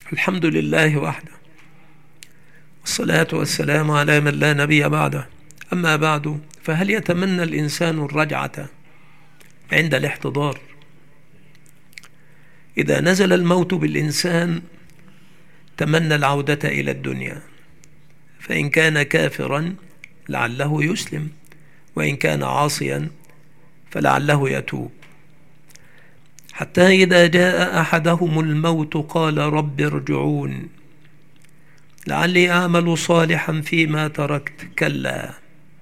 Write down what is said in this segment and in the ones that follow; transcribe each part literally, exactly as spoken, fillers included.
الحمد لله وحده، والصلاة والسلام على من لا نبي بعده. أما بعد، فهل يتمنى الإنسان الرجعة عند الاحتضار؟ إذا نزل الموت بالإنسان تمنى العودة إلى الدنيا، فإن كان كافرا لعله يسلم، وإن كان عاصيا فلعله يتوب، حتى إذا جاء أحدهم الموت قال رب ارجعون لعلي أعمل صالحا فيما تركت، كلا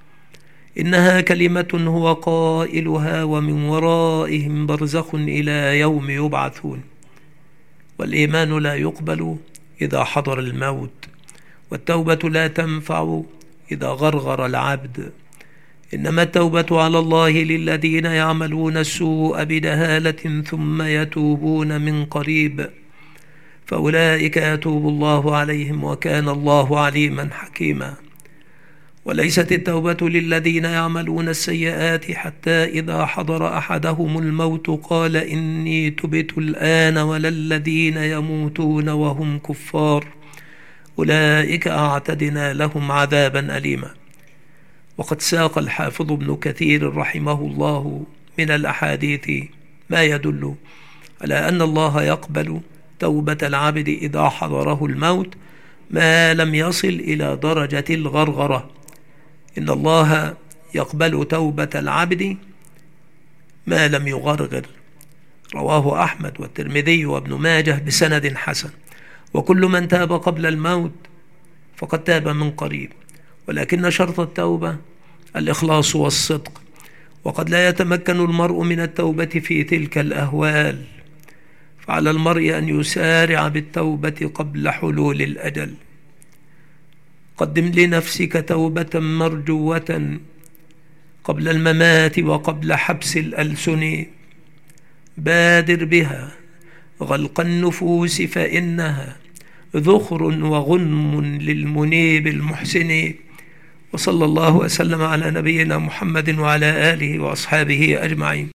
إنها كلمة هو قائلها ومن ورائهم برزخ إلى يوم يبعثون. والإيمان لا يقبل إذا حضر الموت، والتوبة لا تنفع إذا غرغر العبد، إنما التوبة على الله للذين يعملون السوء بجهالة ثم يتوبون من قريب، فأولئك يتوب الله عليهم وكان الله عليما حكيما. وليست التوبة للذين يعملون السيئات حتى إذا حضر أحدهم الموت قال إني تبت الآن، ولا الذين يموتون وهم كفار أولئك أعتدنا لهم عذابا أليما. وقد ساق الحافظ ابن كثير رحمه الله من الأحاديث ما يدل على أن الله يقبل توبة العبد إذا حضره الموت ما لم يصل إلى درجة الغرغرة. إن الله يقبل توبة العبد ما لم يغرغر، رواه أحمد والترمذي وابن ماجه بسند حسن. وكل من تاب قبل الموت فقد تاب من قريب، ولكن شرط التوبة الإخلاص والصدق، وقد لا يتمكن المرء من التوبة في تلك الأهوال، فعلى المرء أن يسارع بالتوبة قبل حلول الأجل. قدم لنفسك توبة مرجوة قبل الممات وقبل حبس الألسن، بادر بها غلق النفوس فإنها ذخر وغنم للمنيب المحسن. وصلى الله وسلم على نبينا محمد وعلى آله وأصحابه أجمعين.